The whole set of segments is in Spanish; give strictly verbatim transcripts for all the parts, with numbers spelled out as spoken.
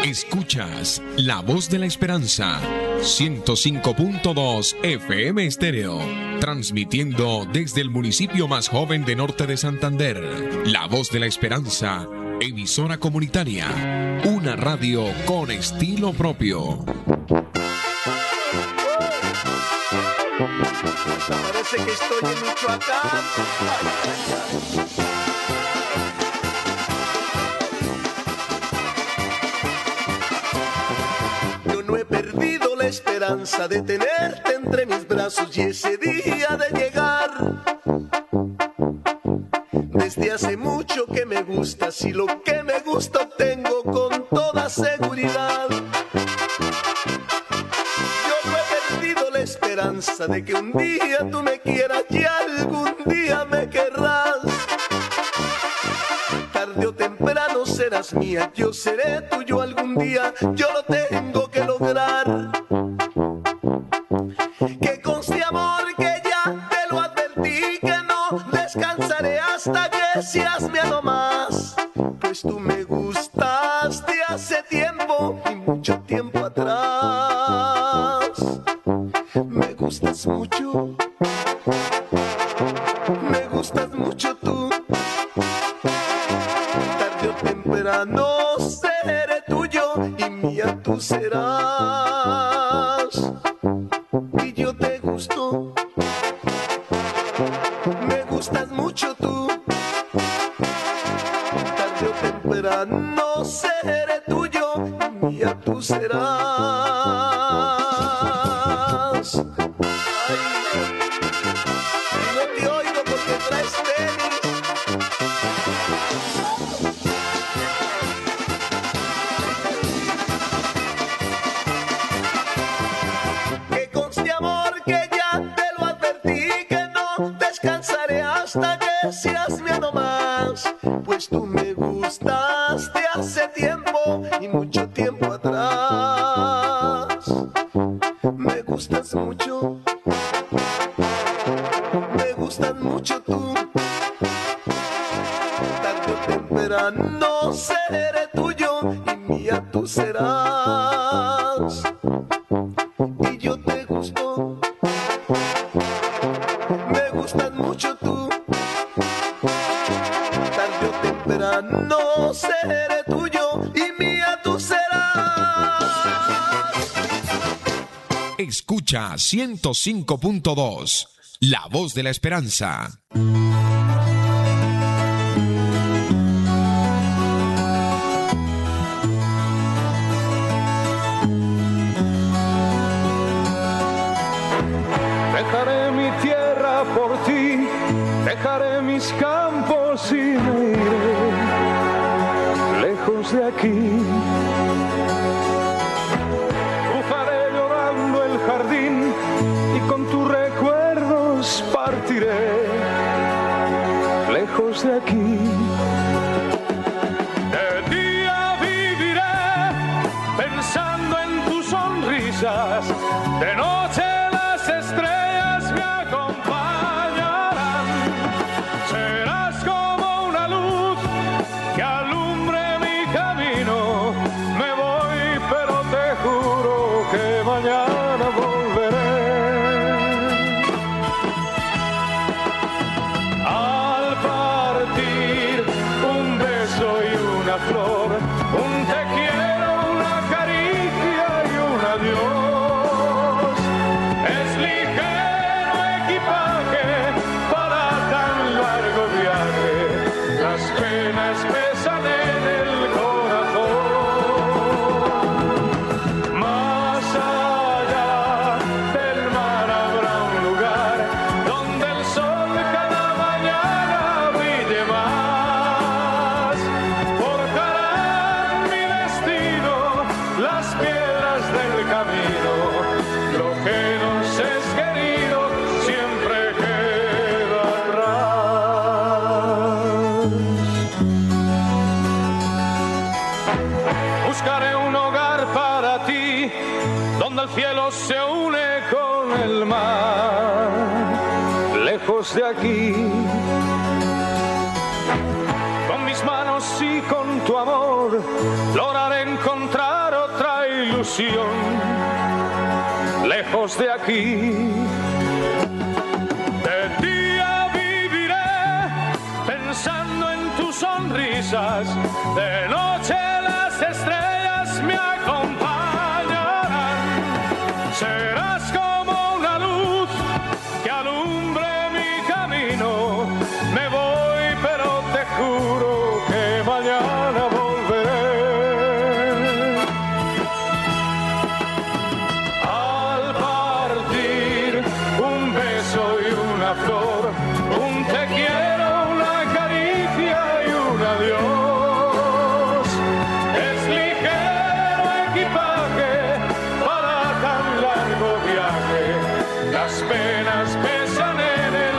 Escuchas La Voz de la Esperanza, ciento cinco punto dos F M Estéreo, transmitiendo desde el municipio más joven de Norte de Santander. La Voz de la Esperanza, emisora comunitaria, una radio con estilo propio. Parece que estoy en Michoacán. Yo no he perdido la esperanza de tenerte entre mis brazos y ese día de llegar. Desde hace mucho que me gustas y lo que me gusta tengo con toda seguridad. Esperanza de que un día tú me quieras y algún día me querrás. Tarde o temprano serás mía, yo seré tuyo algún día, yo lo tengo que lograr. Que conste, amor, que ya te lo advertí, que no descansaré hasta que seas mía no más. Pues tú me gustas de hace tiempo y mucho tiempo atrás. Me gustas mucho, me gustas mucho tú. Tarde o temprano seré tuyo y mía tú serás. Y yo te gusto, me gustas mucho tú. Tarde o temprano seré tuyo y mía tú serás. Hasta que seas mía no más, pues tú me gustas de hace tiempo y mucho tiempo atrás. Me gustas mucho, me gustas mucho tú. Tarde o temprano seré tuyo y mía tú serás. Y yo te gusto, me gustas mucho tú. Tarde o temprano seré tuyo y mía tú serás. Escucha ciento cinco punto dos, La Voz de la Esperanza. Dejaré mi tierra por ti, dejaré mis campos y me iré lejos de aquí. Cruzaré llorando el jardín y con tus recuerdos partiré lejos de aquí. De día viviré pensando en tus sonrisas, de noche las estrellas me acompañarán. Serás como una luz que alumbre mi camino. Me voy, pero te juro que mañana volveré. Al partir, un beso y una flor, un te quiero, una caricia y un adiós. Es ligero equipaje para tan largo viaje, las penas pesan en el corazón. Más allá del mar habrá un lugar donde el sol cada mañana brille más. Forjarán mi destino las piedras del camino. Lo que nos es querido siempre queda atrás. Buscaré un hogar para ti, donde el cielo se une con el mar, lejos de aquí. Con mis manos y con tu amor lograré encontrar ilusión, lejos de aquí. De día viviré pensando en tus sonrisas, de noche las estrellas me acompañarán. Serás como una luz que alumbre mi camino. Me voy, pero te juro que mañana volveré. Al partir, un beso y una flor, un te quiero, una caricia y un adiós. Es ligero equipaje para tan largo viaje. Las penas pesan en el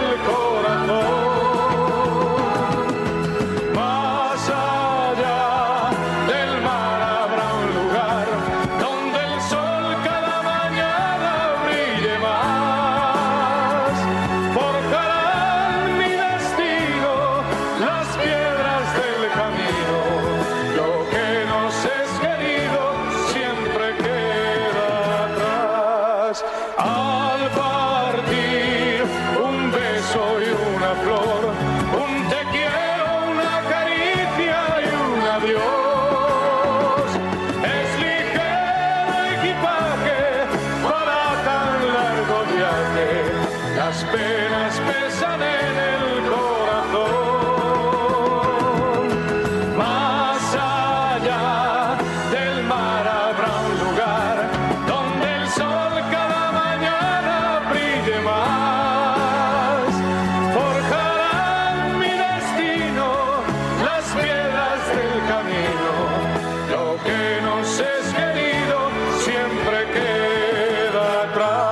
corazón. Más allá del mar habrá un lugar donde el sol cada mañana brille más. Forjarán mi destino las piedras del camino. Lo que nos es querido siempre queda atrás. Al partir, un beso y una flor, un te quiero, una caricia y un adiós. Es ligero equipaje para tan largo viaje. Las penas pesan en el corazón. Más allá del mar habrá un lugar donde el sol cada mañana brille más. Forjarán mi destino las piedras del camino. Lo que nos es querido siempre queda atrás.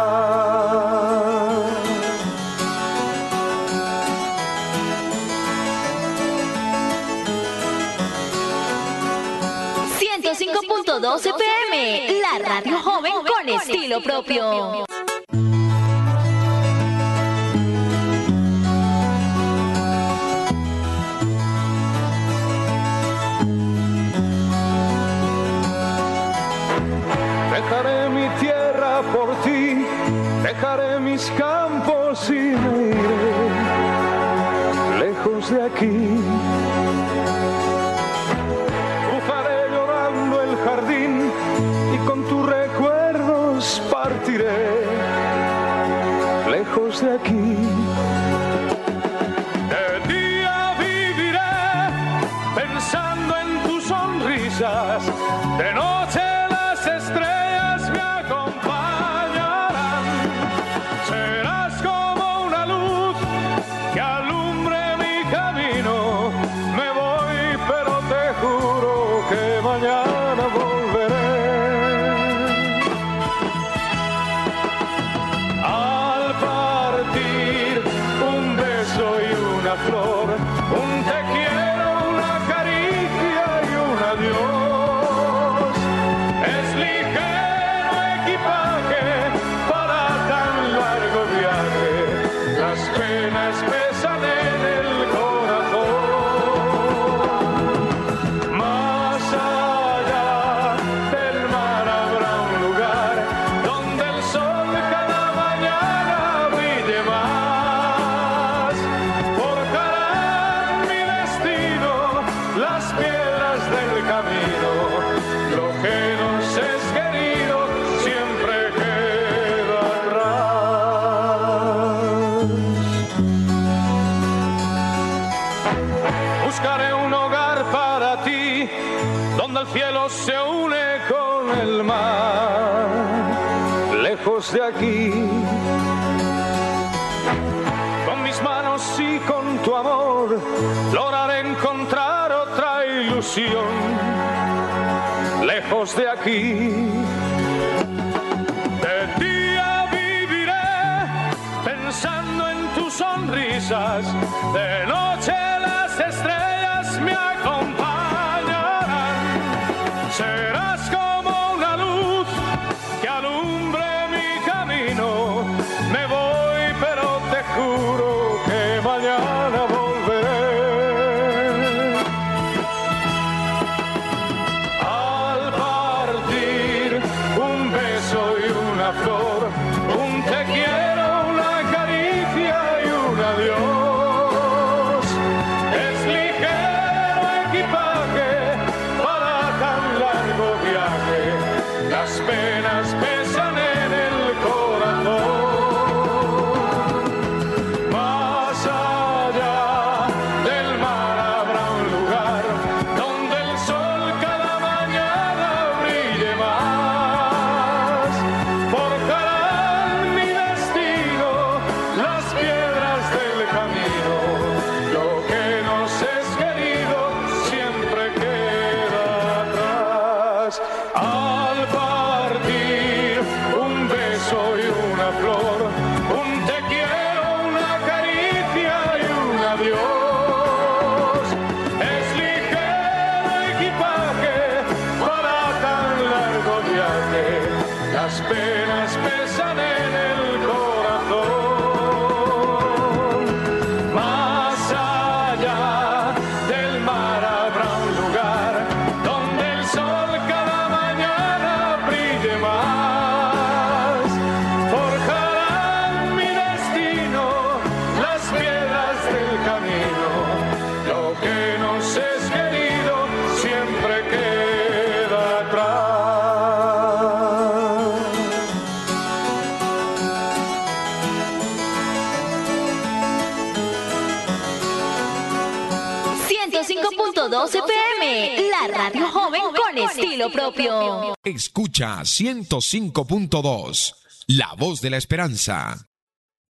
ciento cinco punto dos F M, la radio joven con estilo propio. Dejaré mi tierra por ti, dejaré mis campos y me iré lejos de aquí. Cruzaré llorando el jardín y con tus recuerdos partiré lejos de aquí. De día viviré pensando en tus sonrisas, de noche las estrellas me acompañarán. Serás como una luz que alumbre mi camino. Me voy, pero te juro que mañana volveré. Al partir, un beso y una flor, un te quiero, una caricia y un adiós. Es ligero equipaje para tan largo viaje. Las penas pesan en el corazón. Más allá del mar habrá un lugar donde el sol cada mañana brille más. Forjarán mi destino las piedras del camino. Lo que nos es querido siempre queda atrás. Buscaré un hogar para ti, donde el cielo se une con el mar, lejos de aquí. Con mis manos y con tu amor lograré encontrar otra ilusión, lejos de aquí. De día viviré pensando en tus sonrisas, de noche las estrellas me acompañarán. Serás como una luz que alumbre mi camino. Me voy, pero te juro que mañana volveré. Al partir, penas pesan en el corazón. Más allá del mar habrá un lugar donde el sol cada mañana brille más. Forjarán mi destino las piedras del camino. Lo que nos es querido siempre queda atrás. Al partir un beso y una flor, un te quiero, una caricia y un adiós. Es ligero equipaje para tan largo viaje. Las penas pesan en el corazón. Más allá del mar habrá un lugar donde el sol cada mañana brille más. Forjarán mi destino las piedras del camino. Lo que nos es querido siempre queda atrás. ciento cinco punto dos F M, la radio joven con estilo propio. Escucha ciento cinco punto dos, La Voz de la Esperanza.